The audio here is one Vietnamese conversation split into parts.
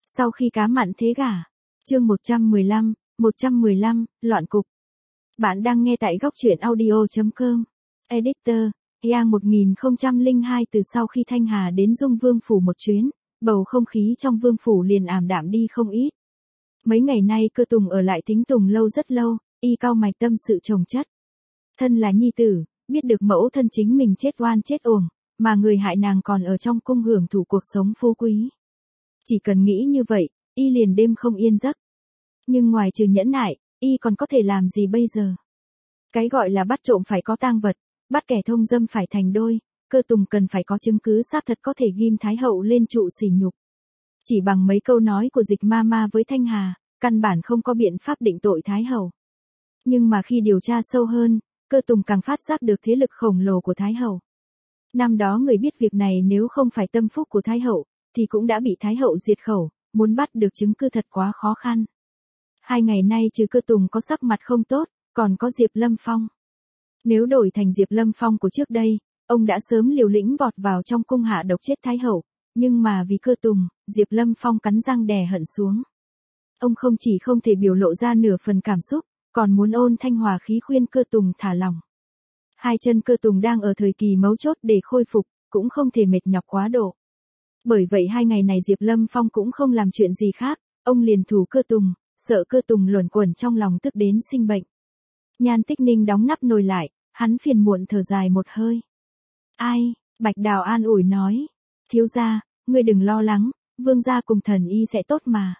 Sau khi cá mặn thế gả. Chương 115, loạn cục. Bạn đang nghe tại góc truyện audio.com. Editor, Yang 1002. Từ sau khi Thanh Hà đến Dung Vương phủ một chuyến, bầu không khí trong vương phủ liền ảm đạm đi không ít. Mấy ngày nay Cơ Tùng ở lại Tính Tùng lâu rất lâu, y cau mày tâm sự chồng chất. Thân là nhi tử, biết được mẫu thân chính mình chết oan chết uổng, mà người hại nàng còn ở trong cung hưởng thụ cuộc sống phú quý. Chỉ cần nghĩ như vậy, y liền đêm không yên giấc. Nhưng ngoài trừ nhẫn nại, y còn có thể làm gì bây giờ? Cái gọi là bắt trộm phải có tang vật, bắt kẻ thông dâm phải thành đôi, Cơ Tùng cần phải có chứng cứ xác thật có thể ghim Thái hậu lên trụ sỉ nhục. Chỉ bằng mấy câu nói của Dịch Mama với Thanh Hà, căn bản không có biện pháp định tội Thái hậu. Nhưng mà khi điều tra sâu hơn, Cơ Tùng càng phát giác được thế lực khổng lồ của Thái hậu. Năm đó người biết việc này nếu không phải tâm phúc của Thái hậu, thì cũng đã bị Thái hậu diệt khẩu, muốn bắt được chứng cứ thật quá khó khăn. 2 ngày nay trừ Cơ Tùng có sắc mặt không tốt, còn có Diệp Lâm Phong. Nếu đổi thành Diệp Lâm Phong của trước đây, ông đã sớm liều lĩnh vọt vào trong cung hạ độc chết Thái hậu, nhưng mà vì Cơ Tùng, Diệp Lâm Phong cắn răng đè hận xuống. Ông không chỉ không thể biểu lộ ra nửa phần cảm xúc, còn muốn ôn thanh hòa khí khuyên Cơ Tùng thả lỏng. Hai chân Cơ Tùng đang ở thời kỳ mấu chốt để khôi phục, cũng không thể mệt nhọc quá độ. Bởi vậy 2 ngày này Diệp Lâm Phong cũng không làm chuyện gì khác, ông liền thủ Cơ Tùng, sợ Cơ Tùng luẩn quẩn trong lòng tức đến sinh bệnh. Nhan Tích Ninh đóng nắp nồi lại, hắn phiền muộn thở dài một hơi. Ai, Bạch Đào an ủi nói. Thiếu gia, ngươi đừng lo lắng, vương gia cùng thần y sẽ tốt mà.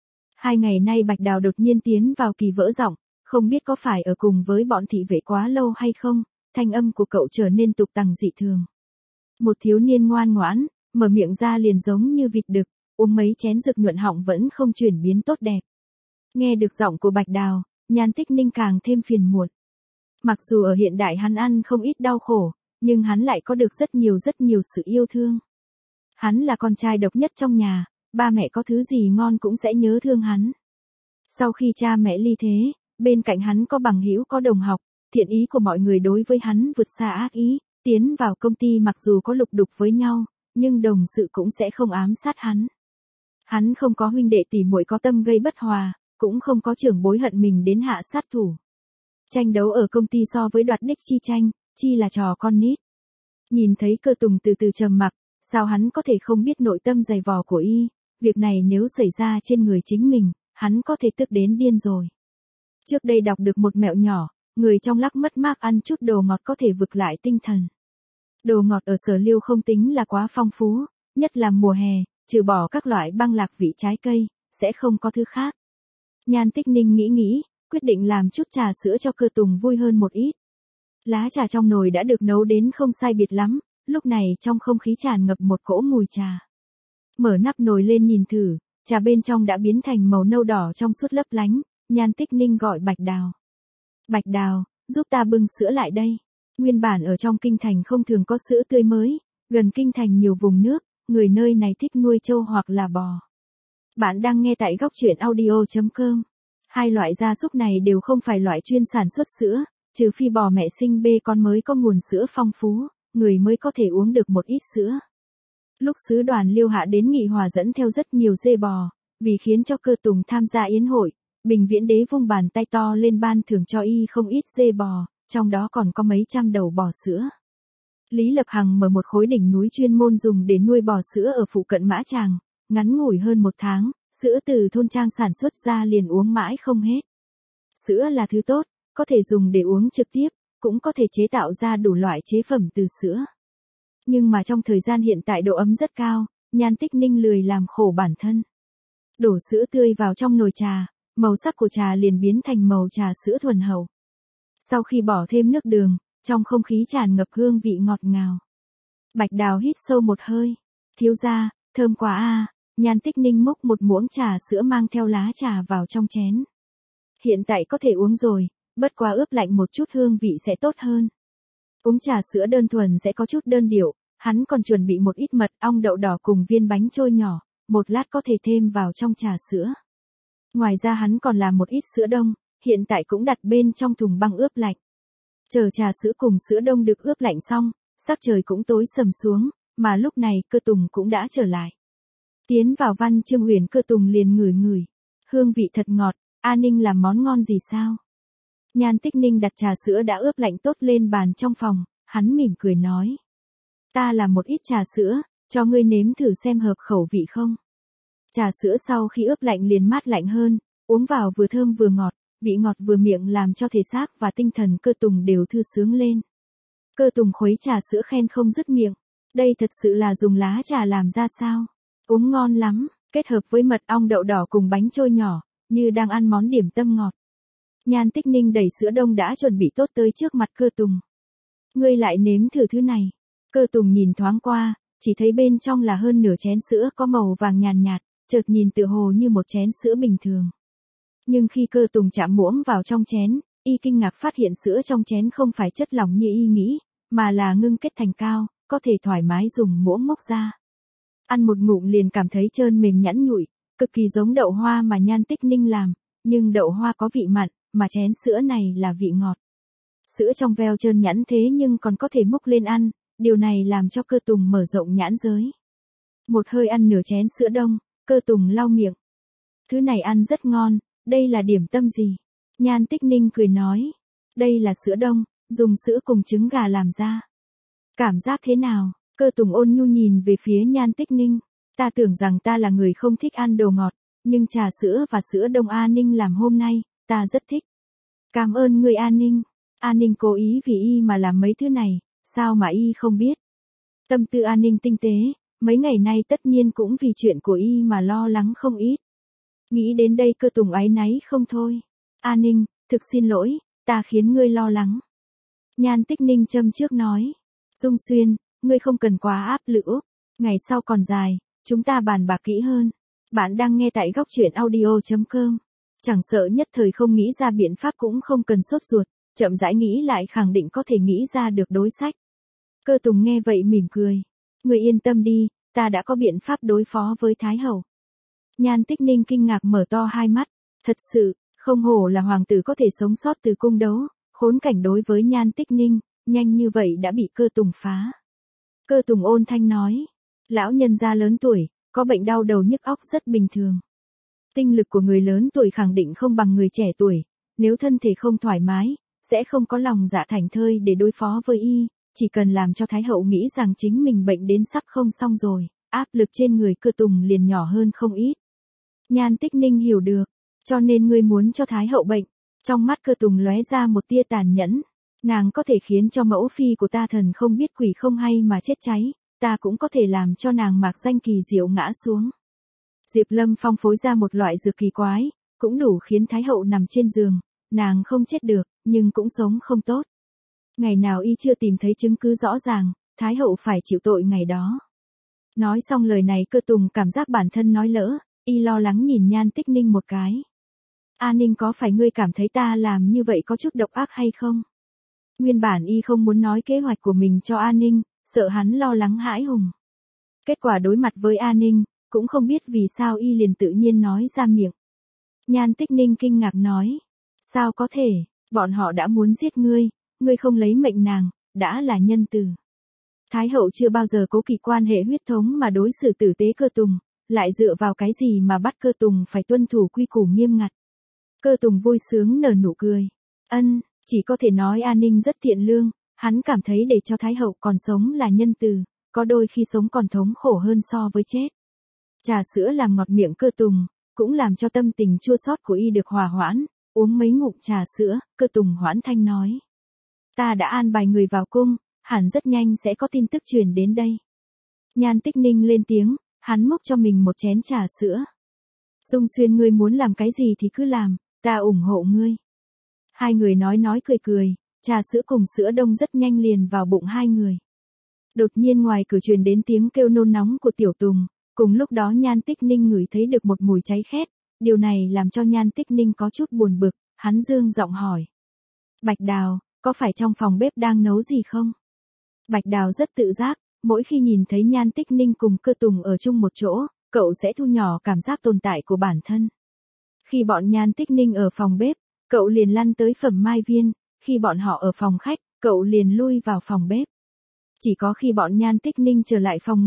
2 ngày nay Bạch Đào đột nhiên tiến vào kỳ vỡ giọng, không biết có phải ở cùng với bọn thị vệ quá lâu hay không, thanh âm của cậu trở nên tục tằng dị thường. Một thiếu niên ngoan ngoãn, mở miệng ra liền giống như vịt đực, uống mấy chén rực nhuận họng vẫn không chuyển biến tốt đẹp. Nghe được giọng của Bạch Đào, Nhan Tích Ninh càng thêm phiền muộn. Mặc dù ở hiện đại hắn ăn không ít đau khổ, nhưng hắn lại có được rất nhiều sự yêu thương. Hắn là con trai độc nhất trong nhà, ba mẹ có thứ gì ngon cũng sẽ nhớ thương hắn. Sau khi cha mẹ ly thế, bên cạnh hắn có bằng hữu có đồng học, thiện ý của mọi người đối với hắn vượt xa ác ý, tiến vào công ty mặc dù có lục đục với nhau, nhưng đồng sự cũng sẽ không ám sát hắn. Hắn không có huynh đệ tỉ muội có tâm gây bất hòa, cũng không có trưởng bối hận mình đến hạ sát thủ. Tranh đấu ở công ty so với đoạt đích chi tranh, chi là trò con nít. Nhìn thấy Cơ Tùng từ từ trầm mặc, sao hắn có thể không biết nội tâm dày vò của y, việc này nếu xảy ra trên người chính mình, hắn có thể tức đến điên rồi. Trước đây đọc được một mẹo nhỏ, người trong lắc mất mát ăn chút đồ ngọt có thể vực lại tinh thần. Đồ ngọt ở Sở Liêu không tính là quá phong phú, nhất là mùa hè, trừ bỏ các loại băng lạc vị trái cây, sẽ không có thứ khác. Nhan Tích Ninh nghĩ, quyết định làm chút trà sữa cho Cơ Tùng vui hơn một ít. Lá trà trong nồi đã được nấu đến không sai biệt lắm, lúc này trong không khí tràn ngập một cỗ mùi trà. Mở nắp nồi lên nhìn thử, trà bên trong đã biến thành màu nâu đỏ trong suốt lấp lánh, Nhan Tích Ninh gọi Bạch Đào. Bạch Đào, giúp ta bưng sữa lại đây. Nguyên bản ở trong kinh thành không thường có sữa tươi mới, gần kinh thành nhiều vùng nước, người nơi này thích nuôi trâu hoặc là bò. Bạn đang nghe tại góc truyện audio.com. Hai loại gia súc này đều không phải loại chuyên sản xuất sữa, trừ phi bò mẹ sinh bê con mới có nguồn sữa phong phú, người mới có thể uống được một ít sữa. Lúc sứ đoàn Liêu Hạ đến Nghị Hòa dẫn theo rất nhiều dê bò, vì khiến cho Cơ Tùng tham gia yến hội, Bình Viễn Đế vung bàn tay to lên ban thưởng cho y không ít dê bò, trong đó còn có mấy trăm đầu bò sữa. Lý Lập Hằng mở một khối đỉnh núi chuyên môn dùng để nuôi bò sữa ở phụ cận Mã Tràng, ngắn ngủi hơn 1 tháng, sữa từ thôn trang sản xuất ra liền uống mãi không hết. Sữa là thứ tốt, có thể dùng để uống trực tiếp, cũng có thể chế tạo ra đủ loại chế phẩm từ sữa. Nhưng mà trong thời gian hiện tại độ ấm rất cao, Nhan Tích Ninh lười làm khổ bản thân. Đổ sữa tươi vào trong nồi trà, màu sắc của trà liền biến thành màu trà sữa thuần hậu. Sau khi bỏ thêm nước đường, trong không khí tràn ngập hương vị ngọt ngào. Bạch Đào hít sâu một hơi. Thiếu gia, thơm quá a. Nhan Tích Ninh múc một muỗng trà sữa mang theo lá trà vào trong chén. Hiện tại có thể uống rồi, bất quá ướp lạnh một chút hương vị sẽ tốt hơn. Uống trà sữa đơn thuần sẽ có chút đơn điệu, hắn còn chuẩn bị một ít mật ong đậu đỏ cùng viên bánh trôi nhỏ, một lát có thể thêm vào trong trà sữa. Ngoài ra hắn còn làm một ít sữa đông, hiện tại cũng đặt bên trong thùng băng ướp lạnh. Chờ trà sữa cùng sữa đông được ướp lạnh xong, sắc trời cũng tối sầm xuống, mà lúc này Cơ Tùng cũng đã trở lại. Tiến vào văn chương Huyền Cơ Tùng liền ngửi ngửi. Hương vị thật ngọt, A Ninh làm món ngon gì sao? Nhan Tích Ninh đặt trà sữa đã ướp lạnh tốt lên bàn trong phòng, hắn mỉm cười nói. Ta làm một ít trà sữa, cho ngươi nếm thử xem hợp khẩu vị không. Trà sữa sau khi ướp lạnh liền mát lạnh hơn, uống vào vừa thơm vừa ngọt, vị ngọt vừa miệng làm cho thể xác và tinh thần Cơ Tùng đều thư sướng lên. Cơ Tùng khuấy trà sữa khen không dứt miệng. Đây thật sự là dùng lá trà làm ra sao? Uống ngon lắm, kết hợp với mật ong đậu đỏ cùng bánh trôi nhỏ, như đang ăn món điểm tâm ngọt. Nhan Tích Ninh đẩy sữa đông đã chuẩn bị tốt tới trước mặt Cơ Tùng. Ngươi lại nếm thử thứ này. Cơ Tùng nhìn thoáng qua, chỉ thấy bên trong là hơn nửa chén sữa có màu vàng nhàn nhạt, chợt nhìn tựa hồ như một chén sữa bình thường. Nhưng khi Cơ Tùng chạm muỗng vào trong chén, y kinh ngạc phát hiện sữa trong chén không phải chất lỏng như y nghĩ, mà là ngưng kết thành cao, có thể thoải mái dùng muỗng múc ra. Ăn một ngụm liền cảm thấy trơn mềm nhẵn nhụi, cực kỳ giống đậu hoa mà Nhan Tích Ninh làm, nhưng đậu hoa có vị mặn, mà chén sữa này là vị ngọt. Sữa trong veo trơn nhẵn thế nhưng còn có thể múc lên ăn, điều này làm cho Cơ Tùng mở rộng nhãn giới. Một hơi ăn nửa chén sữa đông, Cơ Tùng lau miệng. Thứ này ăn rất ngon, đây là điểm tâm gì? Nhan Tích Ninh cười nói. Đây là sữa đông, dùng sữa cùng trứng gà làm ra. Cảm giác thế nào? Cơ Tùng ôn nhu nhìn về phía Nhan Tích Ninh. Ta tưởng rằng ta là người không thích ăn đồ ngọt, nhưng trà sữa và sữa đông A Ninh làm hôm nay, ta rất thích. Cảm ơn người A Ninh. A Ninh cố ý vì y mà làm mấy thứ này, sao mà y không biết. Tâm tư A Ninh tinh tế, mấy ngày nay tất nhiên cũng vì chuyện của y mà lo lắng không ít. Nghĩ đến đây Cơ Tùng áy náy không thôi. A Ninh, thực xin lỗi, ta khiến ngươi lo lắng. Nhan Tích Ninh châm trước nói. Dung Xuyên, ngươi không cần quá áp lực, ngày sau còn dài, chúng ta bàn bạc kỹ hơn. Bạn đang nghe tại góc truyện audio.com. Chẳng sợ nhất thời không nghĩ ra biện pháp cũng không cần sốt ruột, chậm rãi nghĩ lại khẳng định có thể nghĩ ra được đối sách. Cơ Tùng nghe vậy mỉm cười. Ngươi yên tâm đi, ta đã có biện pháp đối phó với Thái Hậu. Nhan Tích Ninh kinh ngạc mở to hai mắt. Thật sự, không hổ là hoàng tử có thể sống sót từ cung đấu, khốn cảnh đối với Nhan Tích Ninh, nhanh như vậy đã bị Cơ Tùng phá. Cơ Tùng ôn thanh nói. Lão nhân gia lớn tuổi, có bệnh đau đầu nhức óc rất bình thường. Tinh lực của người lớn tuổi khẳng định không bằng người trẻ tuổi, nếu thân thể không thoải mái, sẽ không có lòng dạ thảnh thơi để đối phó với y, chỉ cần làm cho Thái Hậu nghĩ rằng chính mình bệnh đến sắp không xong rồi, áp lực trên người Cơ Tùng liền nhỏ hơn không ít. Nhan Tích Ninh hiểu được, cho nên ngươi muốn cho Thái Hậu bệnh. Trong mắt Cơ Tùng lóe ra một tia tàn nhẫn. Nàng có thể khiến cho mẫu phi của ta thần không biết quỷ không hay mà chết cháy, ta cũng có thể làm cho nàng mạc danh kỳ diệu ngã xuống. Diệp Lâm Phong phối ra một loại dược kỳ quái, cũng đủ khiến Thái Hậu nằm trên giường, nàng không chết được, nhưng cũng sống không tốt. Ngày nào y chưa tìm thấy chứng cứ rõ ràng, Thái Hậu phải chịu tội ngày đó. Nói xong lời này Cơ Tùng cảm giác bản thân nói lỡ, y lo lắng nhìn Nhan Tích Ninh một cái. A Ninh, có phải ngươi cảm thấy ta làm như vậy có chút độc ác hay không? Nguyên bản y không muốn nói kế hoạch của mình cho A Ninh, sợ hắn lo lắng hãi hùng. Kết quả đối mặt với A Ninh, cũng không biết vì sao y liền tự nhiên nói ra miệng. Nhan Tích Ninh kinh ngạc nói. Sao có thể, bọn họ đã muốn giết ngươi, ngươi không lấy mệnh nàng, đã là nhân từ. Thái Hậu chưa bao giờ cố kỵ quan hệ huyết thống mà đối xử tử tế Cơ Tùng, lại dựa vào cái gì mà bắt Cơ Tùng phải tuân thủ quy củ nghiêm ngặt. Cơ Tùng vui sướng nở nụ cười. Chỉ có thể nói A Ninh rất thiện lương, hắn cảm thấy để cho Thái Hậu còn sống là nhân từ, có đôi khi sống còn thống khổ hơn so với chết. Trà sữa làm ngọt miệng Cơ Tùng, cũng làm cho tâm tình chua xót của y được hòa hoãn, uống mấy ngụm trà sữa, Cơ Tùng hoãn thanh nói. Ta đã an bài người vào cung, hẳn rất nhanh sẽ có tin tức truyền đến đây. Nhan Tích Ninh lên tiếng, hắn múc cho mình một chén trà sữa. Dung Xuyên, ngươi muốn làm cái gì thì cứ làm, ta ủng hộ ngươi. Hai người nói cười cười, trà sữa cùng sữa đông rất nhanh liền vào bụng hai người. Đột nhiên ngoài cửa truyền đến tiếng kêu nôn nóng của Tiểu Tùng, cùng lúc đó Nhan Tích Ninh ngửi thấy được một mùi cháy khét, điều này làm cho Nhan Tích Ninh có chút buồn bực, hắn dương giọng hỏi. Bạch Đào, có phải trong phòng bếp đang nấu gì không? Bạch Đào rất tự giác, mỗi khi nhìn thấy Nhan Tích Ninh cùng Cơ Tùng ở chung một chỗ, cậu sẽ thu nhỏ cảm giác tồn tại của bản thân. Khi bọn Nhan Tích Ninh ở phòng bếp, cậu liền lăn tới Phẩm Mai Viên, khi bọn họ ở phòng khách, cậu liền lui vào phòng bếp. Chỉ có khi bọn Nhan Tích Ninh trở lại phòng ngủ,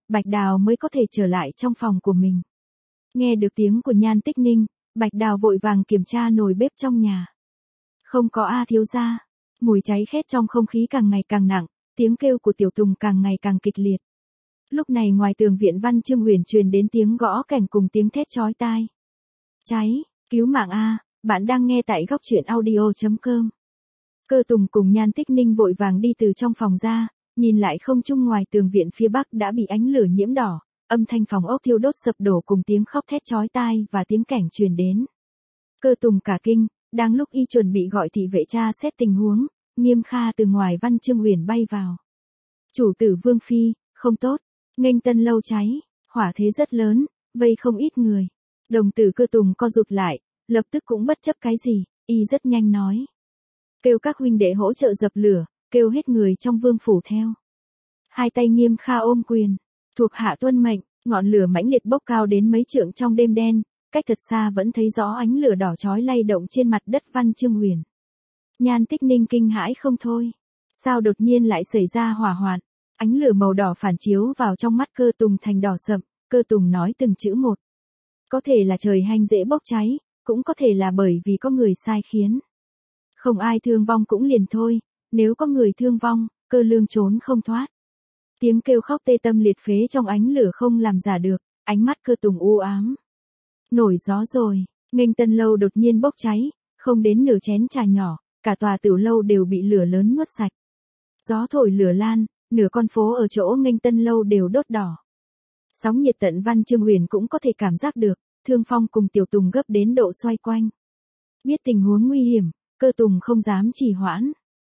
Bạch Đào mới có thể trở lại trong phòng của mình. Nghe được tiếng của Nhan Tích Ninh, Bạch Đào vội vàng kiểm tra nồi bếp trong nhà. Không có a thiếu gia. Mùi cháy khét trong không khí càng ngày càng nặng, tiếng kêu của Tiểu Tùng càng ngày càng kịch liệt. Lúc này ngoài tường viện Văn Chương Huyền truyền đến tiếng gõ cảnh cùng tiếng thét chói tai. Cháy, cứu mạng a, bạn đang nghe tại góc truyện audio.com. Cơ Tùng cùng Nhan Tích Ninh vội vàng đi từ trong phòng ra, nhìn lại không trung ngoài tường viện phía bắc đã bị ánh lửa nhiễm đỏ, âm thanh phòng ốc thiêu đốt sập đổ cùng tiếng khóc thét chói tai và tiếng cảnh truyền đến. Cơ Tùng cả kinh, đang lúc y chuẩn bị gọi thị vệ tra xét tình huống, Nghiêm Kha từ ngoài Văn Chương Huyền bay vào. Chủ tử Vương phi, không tốt, Nghênh Tân lâu cháy, hỏa thế rất lớn, vây không ít người. Đồng tử Cơ Tùng co rụt lại, lập tức cũng bất chấp cái gì, y rất nhanh nói. Kêu các huynh đệ hỗ trợ dập lửa, kêu hết người trong vương phủ theo. Hai tay Nghiêm Kha ôm quyền, thuộc hạ tuân mệnh, ngọn lửa mãnh liệt bốc cao đến mấy trượng trong đêm đen, cách thật xa vẫn thấy rõ ánh lửa đỏ chói lay động trên mặt đất Văn Chương Huyền. Nhan Tích Ninh kinh hãi không thôi, sao đột nhiên lại xảy ra hỏa hoạn? Ánh lửa màu đỏ phản chiếu vào trong mắt Cơ Tùng thành đỏ sậm, Cơ Tùng nói từng chữ một. Có thể là trời hanh dễ bốc cháy, cũng có thể là bởi vì có người sai khiến. Không ai thương vong cũng liền thôi, nếu có người thương vong, Cơ Lương trốn không thoát. Tiếng kêu khóc tê tâm liệt phế trong ánh lửa không làm giả được, ánh mắt Cơ Tùng u ám. Nổi gió rồi, Nghênh Tân lâu đột nhiên bốc cháy, không đến nửa chén trà nhỏ, cả tòa tiểu lâu đều bị lửa lớn nuốt sạch. Gió thổi lửa lan, nửa con phố ở chỗ Nghênh Tân lâu đều đốt đỏ. Sóng nhiệt tận Văn Chương Huyền cũng có thể cảm giác được, Thương Phong cùng Tiểu Tùng gấp đến độ xoay quanh. Biết tình huống nguy hiểm, Cơ Tùng không dám trì hoãn.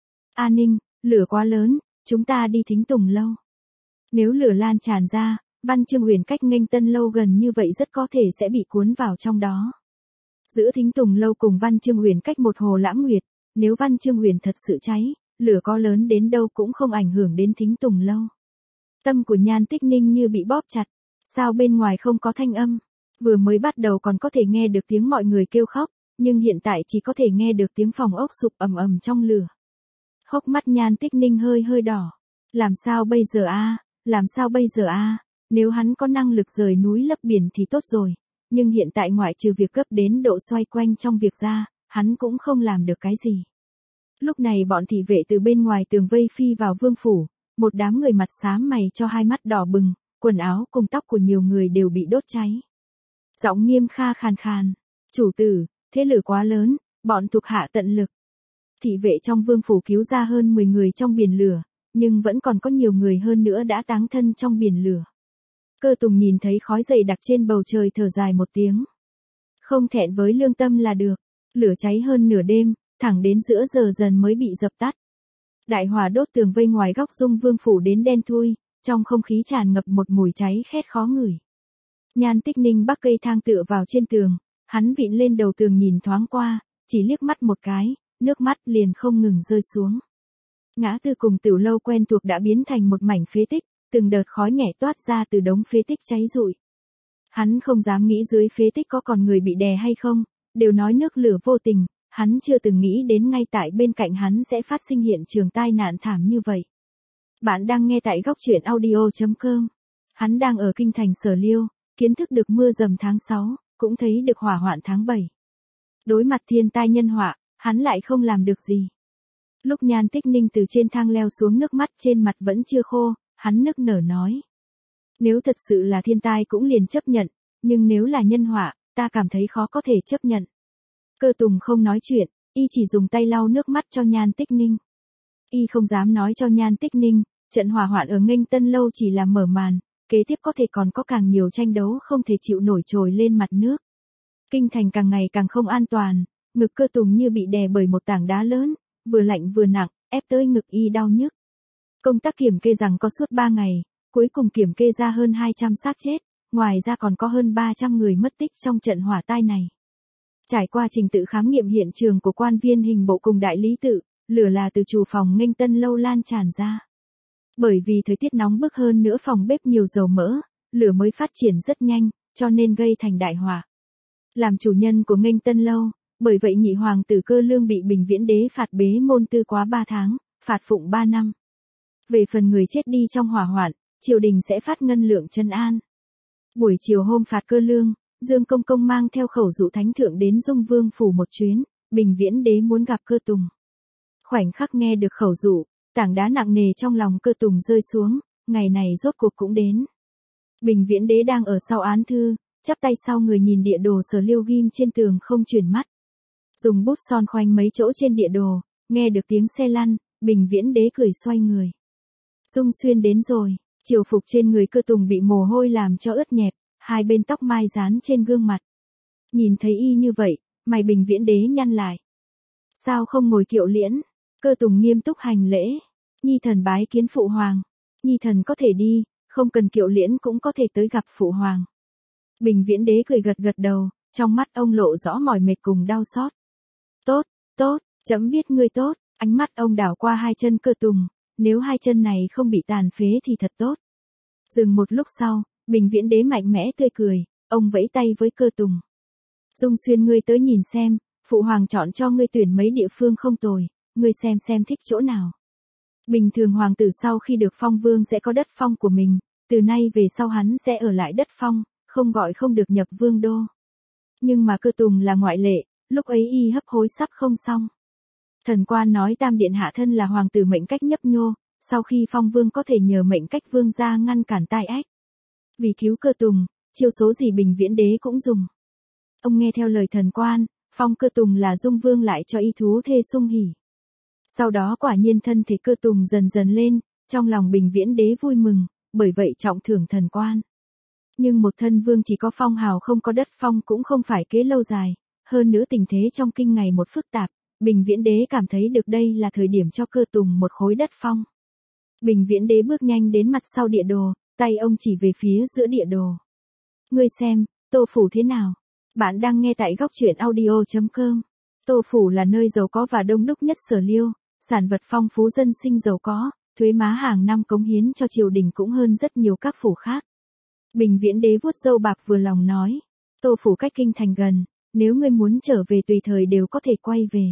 A Ninh, lửa quá lớn, chúng ta đi Thính Tùng lâu. Nếu lửa lan tràn ra, Văn Chương Huyền cách Nghênh Tân lâu gần như vậy rất có thể sẽ bị cuốn vào trong đó. Giữa Thính Tùng lâu cùng Văn Chương Huyền cách một hồ Lãng Nguyệt, nếu Văn Chương Huyền thật sự cháy, lửa có lớn đến đâu cũng không ảnh hưởng đến Thính Tùng lâu. Tâm của Nhan Tích Ninh như bị bóp chặt, sao bên ngoài không có thanh âm? Vừa mới bắt đầu còn có thể nghe được tiếng mọi người kêu khóc, nhưng hiện tại chỉ có thể nghe được tiếng phòng ốc sụp ầm ầm trong lửa. Hốc mắt Nhan Tích Ninh hơi đỏ. Làm sao bây giờ a? Làm sao bây giờ a? Nếu hắn có năng lực rời núi lấp biển thì tốt rồi, nhưng hiện tại ngoại trừ việc gấp đến độ xoay quanh trong việc ra, hắn cũng không làm được cái gì. Lúc này bọn thị vệ từ bên ngoài tường vây phi vào vương phủ, một đám người mặt xám mày cho hai mắt đỏ bừng, quần áo cùng tóc của nhiều người đều bị đốt cháy. Giọng Nghiêm Kha khàn khàn, chủ tử, thế lửa quá lớn, bọn thuộc hạ tận lực. Thị vệ trong vương phủ cứu ra hơn 10 người trong biển lửa, nhưng vẫn còn có nhiều người hơn nữa đã táng thân trong biển lửa. Cơ Tùng nhìn thấy khói dày đặc trên bầu trời thở dài một tiếng. Không thẹn với lương tâm là được, lửa cháy hơn nửa đêm, thẳng đến giữa giờ dần mới bị dập tắt. Đại hỏa đốt tường vây ngoài góc Dung Vương phủ đến đen thui, trong không khí tràn ngập một mùi cháy khét khó ngửi. Nhan Tích Ninh bắc cây thang tựa vào trên tường, hắn vịn lên đầu tường nhìn thoáng qua, chỉ liếc mắt một cái, nước mắt liền không ngừng rơi xuống. Ngã tư cùng tiểu lâu quen thuộc đã biến thành một mảnh phế tích, từng đợt khói nhẹ toát ra từ đống phế tích cháy rụi. Hắn không dám nghĩ dưới phế tích có còn người bị đè hay không, đều nói nước lửa vô tình, hắn chưa từng nghĩ đến ngay tại bên cạnh hắn sẽ phát sinh hiện trường tai nạn thảm như vậy. Bạn đang nghe tại góc truyện audio.com. Hắn đang ở kinh thành Sở Liêu, kiến thức được mưa dầm tháng 6, cũng thấy được hỏa hoạn tháng 7. Đối mặt thiên tai nhân họa, hắn lại không làm được gì. Lúc Nhan Tích Ninh từ trên thang leo xuống, nước mắt trên mặt vẫn chưa khô, hắn nức nở nói. Nếu thật sự là thiên tai cũng liền chấp nhận, nhưng nếu là nhân họa, ta cảm thấy khó có thể chấp nhận. Cơ Tùng không nói chuyện, y chỉ dùng tay lau nước mắt cho Nhan Tích Ninh. Y không dám nói cho Nhan Tích Ninh, trận hỏa hoạn ở Nghênh Tân lâu chỉ là mở màn, kế tiếp có thể còn có càng nhiều tranh đấu không thể chịu nổi trồi lên mặt nước. Kinh thành càng ngày càng không an toàn, ngực Cơ Tùng như bị đè bởi một tảng đá lớn, vừa lạnh vừa nặng, ép tới ngực y đau nhức. Công tác kiểm kê rằng có suốt 3 ngày, cuối cùng kiểm kê ra hơn 200 xác chết, ngoài ra còn có hơn 300 người mất tích trong trận hỏa tai này. Trải qua trình tự khám nghiệm hiện trường của quan viên hình bộ cùng đại lý tự, lửa là từ chủ phòng Nghênh Tân lâu lan tràn ra. Bởi vì thời tiết nóng bức hơn nữa, phòng bếp nhiều dầu mỡ, lửa mới phát triển rất nhanh, cho nên gây thành đại hỏa. Làm chủ nhân của Nghênh Tân lâu, bởi vậy nhị hoàng tử Cơ Lương bị Bình Viễn đế phạt bế môn tư quá 3 tháng, phạt phụng 3 năm. Về phần người chết đi trong hỏa hoạn, triều đình sẽ phát ngân lượng trấn an. Buổi chiều hôm phạt Cơ Lương, Dương Công Công mang theo khẩu dụ thánh thượng đến Dung Vương phủ một chuyến, Bình Viễn Đế muốn gặp Cơ Tùng. Khoảnh khắc nghe được khẩu dụ, tảng đá nặng nề trong lòng Cơ Tùng rơi xuống, ngày này rốt cuộc cũng đến. Bình Viễn Đế đang ở sau án thư, chắp tay sau người nhìn địa đồ Sở Liêu ghim trên tường không chuyển mắt. Dùng bút son khoanh mấy chỗ trên địa đồ, nghe được tiếng xe lăn, Bình Viễn Đế cười xoay người. Dung Xuyên đến rồi, triều phục trên người Cơ Tùng bị mồ hôi làm cho ướt nhẹp, hai bên tóc mai dán trên gương mặt. Nhìn thấy y như vậy, mày Bình Viễn Đế nhăn lại. Sao không ngồi kiệu liễn? Cơ Tùng nghiêm túc hành lễ. Nhi thần bái kiến phụ hoàng. Nhi thần có thể đi, không cần kiệu liễn cũng có thể tới gặp phụ hoàng. Bình Viễn Đế cười gật gật đầu, trong mắt ông lộ rõ mỏi mệt cùng đau xót. Tốt, tốt, trẫm biết ngươi tốt. Ánh mắt ông đảo qua hai chân Cơ Tùng, nếu hai chân này không bị tàn phế thì thật tốt. Dừng một lúc sau, Bình Viễn Đế mạnh mẽ tươi cười, ông vẫy tay với Cơ Tùng. Dung Xuyên ngươi tới nhìn xem, phụ hoàng chọn cho ngươi tuyển mấy địa phương không tồi, ngươi xem thích chỗ nào. Bình thường hoàng tử sau khi được phong vương sẽ có đất phong của mình, từ nay về sau hắn sẽ ở lại đất phong, không gọi không được nhập vương đô. Nhưng mà Cơ Tùng là ngoại lệ, lúc ấy y hấp hối sắp không xong. Thần quan nói Tam Điện hạ thân là hoàng tử mệnh cách nhấp nhô, sau khi phong vương có thể nhờ mệnh cách vương gia ngăn cản tai ách. Vì cứu Cơ Tùng, chiêu số gì Bình Viễn Đế cũng dùng. Ông nghe theo lời thần quan, phong Cơ Tùng là Dung Vương lại cho y thú thê sung hỉ. Sau đó quả nhiên thân thể Cơ Tùng dần dần lên, trong lòng Bình Viễn Đế vui mừng, bởi vậy trọng thưởng thần quan. Nhưng một thân vương chỉ có phong hào không có đất phong cũng không phải kế lâu dài, hơn nữa tình thế trong kinh ngày một phức tạp, Bình Viễn Đế cảm thấy được đây là thời điểm cho Cơ Tùng một khối đất phong. Bình Viễn Đế bước nhanh đến mặt sau địa đồ, tay ông chỉ về phía giữa địa đồ. Ngươi xem, Tô Phủ thế nào? Bạn đang nghe tại góc truyện audio.com. Tô Phủ là nơi giàu có và đông đúc nhất Sở Liêu, sản vật phong phú dân sinh giàu có, thuế má hàng năm cống hiến cho triều đình cũng hơn rất nhiều các phủ khác. Bình Viễn Đế vuốt râu bạc vừa lòng nói, Tô Phủ cách kinh thành gần, nếu ngươi muốn trở về tùy thời đều có thể quay về.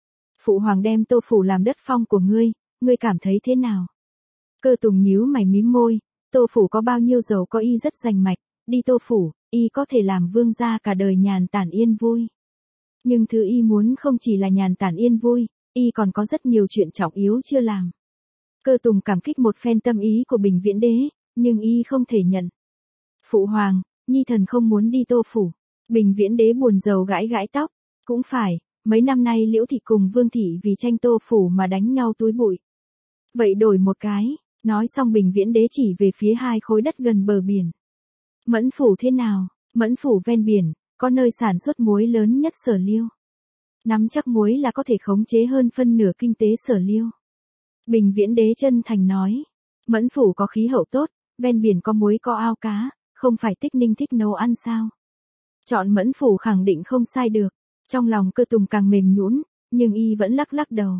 Phụ hoàng đem Tô Phủ làm đất phong của ngươi cảm thấy thế nào? Cơ Tùng nhíu mày mím môi, Tô Phủ có bao nhiêu giàu có y rất rành mạch, đi Tô Phủ, y có thể làm vương gia cả đời nhàn tản yên vui. Nhưng thứ y muốn không chỉ là nhàn tản yên vui, y còn có rất nhiều chuyện trọng yếu chưa làm. Cơ Tùng cảm kích một phen tâm ý của Bình Viễn Đế, nhưng y không thể nhận. Phụ hoàng, nhi thần không muốn đi Tô Phủ. Bình Viễn Đế buồn rầu gãi gãi tóc, cũng phải, mấy năm nay Liễu Thị cùng Vương Thị vì tranh Tô Phủ mà đánh nhau túi bụi. Vậy đổi một cái, nói xong Bình Viễn Đế chỉ về phía hai khối đất gần bờ biển. Mẫn Phủ thế nào? Mẫn Phủ ven biển, có nơi sản xuất muối lớn nhất Sở Liêu. Nắm chắc muối là có thể khống chế hơn phân nửa kinh tế Sở Liêu. Bình Viễn Đế chân thành nói, Mẫn Phủ có khí hậu tốt, ven biển có muối có ao cá, không phải Tích Ninh thích nấu ăn sao? Chọn Mẫn Phủ khẳng định không sai được. Trong lòng Cơ Tùng càng mềm nhũn, nhưng y vẫn lắc lắc đầu.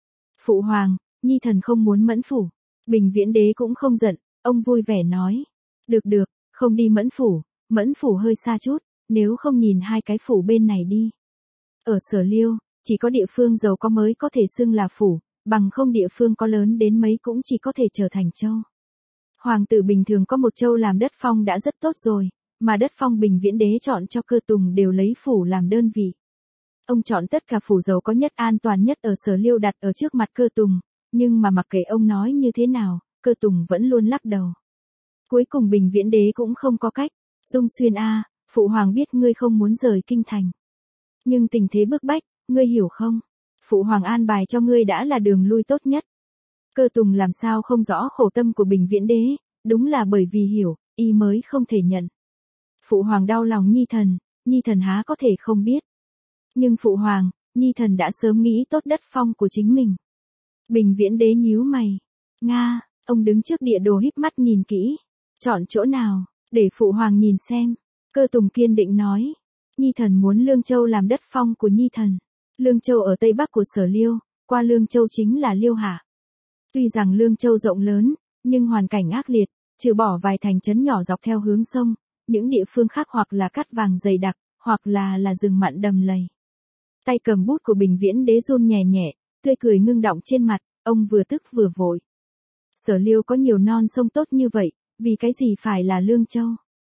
Phụ hoàng, nhi thần không muốn Mẫn Phủ. Bình Viễn Đế cũng không giận, ông vui vẻ nói. Được, không đi Mẫn Phủ hơi xa chút, nếu không nhìn hai cái phủ bên này đi. Ở Sở Liêu, chỉ có địa phương giàu có mới có thể xưng là phủ, bằng không địa phương có lớn đến mấy cũng chỉ có thể trở thành châu. Hoàng tử bình thường có một châu làm đất phong đã rất tốt rồi, mà đất phong Bình Viễn Đế chọn cho Cơ Tùng đều lấy phủ làm đơn vị. Ông chọn tất cả phủ giàu có nhất an toàn nhất ở Sở Liêu đặt ở trước mặt Cơ Tùng, nhưng mà mặc kệ ông nói như thế nào, Cơ Tùng vẫn luôn lắc đầu. Cuối cùng Bình Viễn Đế cũng không có cách, Dung Xuyên a, phụ hoàng biết ngươi không muốn rời kinh thành. Nhưng tình thế bức bách, ngươi hiểu không? Phụ hoàng an bài cho ngươi đã là đường lui tốt nhất. Cơ Tùng làm sao không rõ khổ tâm của Bình Viễn Đế, đúng là bởi vì hiểu, y mới không thể nhận. Phụ hoàng đau lòng nhi thần há có thể không biết. Nhưng phụ hoàng, nhi thần đã sớm nghĩ tốt đất phong của chính mình. Bình Viễn Đế nhíu mày. Nga, ông đứng trước địa đồ híp mắt nhìn kỹ. Chọn chỗ nào, để phụ hoàng nhìn xem. Cơ Tùng kiên định nói. Nhi thần muốn Lương Châu làm đất phong của nhi thần. Lương Châu ở tây bắc của Sở Liêu, qua Lương Châu chính là Liêu Hạ. Tuy rằng Lương Châu rộng lớn, nhưng hoàn cảnh ác liệt, trừ bỏ vài thành trấn nhỏ dọc theo hướng sông, những địa phương khác hoặc là cát vàng dày đặc, hoặc là rừng mặn đầm lầy. Tay cầm bút của Bình Viễn Đế run nhẹ nhẹ, tươi cười ngưng đọng trên mặt, ông vừa tức vừa vội. Sở Liêu có nhiều non sông tốt như vậy, Vì cái gì phải là Lương Châu?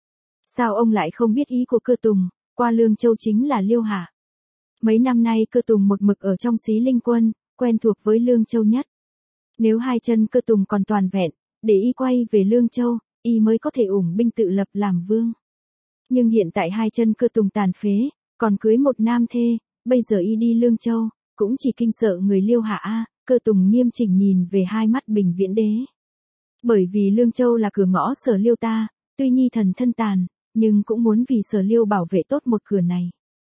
Sao ông lại không biết ý của Cơ Tùng, qua Lương Châu chính là Liêu Hạ. Mấy năm nay Cơ Tùng một mực ở trong Xí Linh Quân, quen thuộc với Lương Châu nhất. Nếu hai chân Cơ Tùng còn toàn vẹn, để y quay về Lương Châu, y mới có thể ủng binh tự lập làm vương. Nhưng hiện tại hai chân Cơ Tùng tàn phế, còn cưới một nam thê, bây giờ y đi Lương Châu, cũng chỉ kinh sợ người Liêu Hạ a. Cơ Tùng nghiêm chỉnh nhìn về hai mắt Bình Viễn Đế. Bởi vì Lương Châu là cửa ngõ Sở Liêu ta, tuy nhi thần thân tàn, nhưng cũng muốn vì Sở Liêu bảo vệ tốt một cửa này.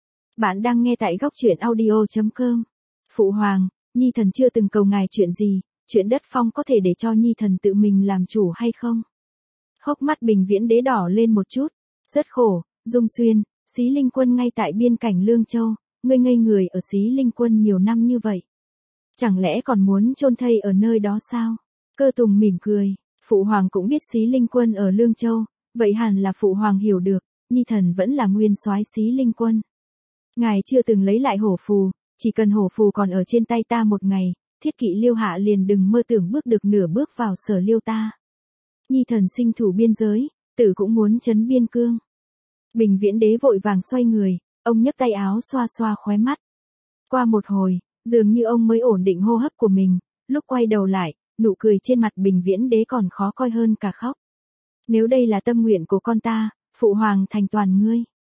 Bạn đang nghe tại góc truyện audio.com. Phụ hoàng, nhi thần chưa từng cầu ngài chuyện gì, chuyện đất phong có thể để cho nhi thần tự mình làm chủ hay không? Hốc mắt Bình Viễn Đế đỏ lên một chút. Rất khổ, Dung Xuyên, Xí Linh Quân ngay tại biên cảnh Lương Châu, ngươi ngây người ở Xí Linh Quân nhiều năm như vậy. Chẳng lẽ còn muốn chôn thây ở nơi đó sao? Cơ Tùng mỉm cười, phụ hoàng cũng biết Xí Linh Quân ở Lương Châu, vậy hẳn là phụ hoàng hiểu được, nhi thần vẫn là nguyên soái Xí Linh Quân. Ngài chưa từng lấy lại hổ phù, chỉ cần hổ phù còn ở trên tay ta một ngày, thiết kỵ Liêu Hạ liền đừng mơ tưởng bước được nửa bước vào Sở Liêu ta. Nhi thần sinh thủ biên giới, tử cũng muốn trấn biên cương. Bình Viễn Đế vội vàng xoay người, ông nhấc tay áo xoa xoa khóe mắt. Qua một hồi, dường như ông mới ổn định hô hấp của mình, lúc quay đầu lại, nụ cười trên mặt Bình Viễn Đế còn khó coi hơn cả khóc. Nếu đây là tâm nguyện của con ta, phụ hoàng thành toàn ngươi.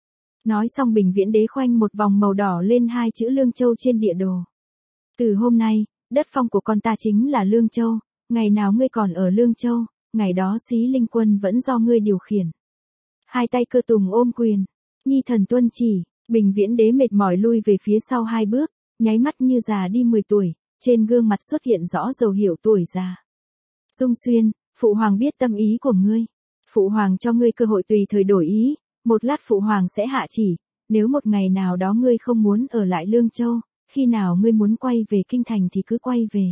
Nói xong Bình Viễn Đế khoanh một vòng màu đỏ lên hai chữ Lương Châu trên địa đồ. Từ hôm nay, đất phong của con ta chính là Lương Châu, ngày nào ngươi còn ở Lương Châu, ngày đó Xí Linh Quân vẫn do ngươi điều khiển. Hai tay Cơ Tùng ôm quyền, nhi thần tuân chỉ. Bình Viễn Đế mệt mỏi lui về phía sau hai bước, nháy mắt như già đi 10 tuổi, trên gương mặt xuất hiện rõ dấu hiệu tuổi già. Dung Xuyên, phụ hoàng biết tâm ý của ngươi. Phụ hoàng cho ngươi cơ hội tùy thời đổi ý, một lát phụ hoàng sẽ hạ chỉ, nếu một ngày nào đó ngươi không muốn ở lại Lương Châu, khi nào ngươi muốn quay về kinh thành thì cứ quay về.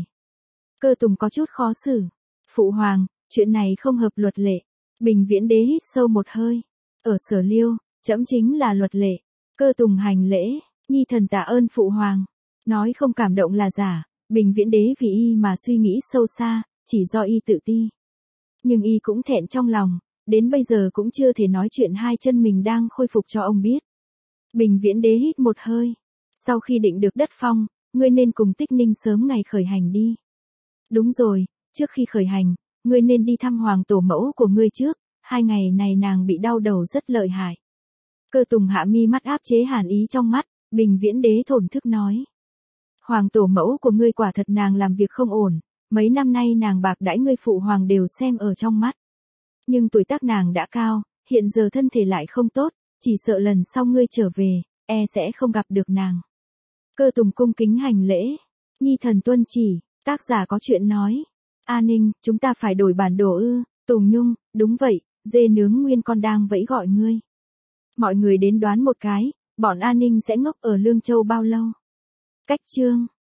Cơ Tùng có chút khó xử. Phụ hoàng, chuyện này không hợp luật lệ. Bình Viễn Đế hít sâu một hơi. Ở Sở Liêu, trẫm chính là luật lệ. Cơ Tùng hành lễ, nhi thần tạ ơn phụ hoàng. Nói không cảm động là giả, Bình Viễn Đế vì y mà suy nghĩ sâu xa, chỉ do y tự ti. Nhưng y cũng thẹn trong lòng, đến bây giờ cũng chưa thể nói chuyện hai chân mình đang khôi phục cho ông biết. Bình Viễn Đế hít một hơi. Sau khi định được đất phong, ngươi nên cùng Tích Ninh sớm ngày khởi hành đi. Đúng rồi, trước khi khởi hành, ngươi nên đi thăm hoàng tổ mẫu của ngươi trước, 2 ngày này nàng bị đau đầu rất lợi hại. Cơ Tùng hạ mi mắt áp chế hàn ý trong mắt, Bình Viễn Đế thổn thức nói. Hoàng tổ mẫu của ngươi quả thật nàng làm việc không ổn, mấy năm nay nàng bạc đãi ngươi phụ hoàng đều xem ở trong mắt. Nhưng tuổi tác nàng đã cao, hiện giờ thân thể lại không tốt, chỉ sợ lần sau ngươi trở về, sẽ không gặp được nàng. Cơ Tùng cung kính hành lễ, nhi thần tuân chỉ, tác giả có chuyện nói. A Ninh, chúng ta phải đổi bản đồ ư? Tùng Nhung, đúng vậy, dê nướng nguyên con đang vẫy gọi ngươi. Mọi người đến đoán một cái, bọn An Ninh sẽ ngốc ở Lương Châu bao lâu? Cách chương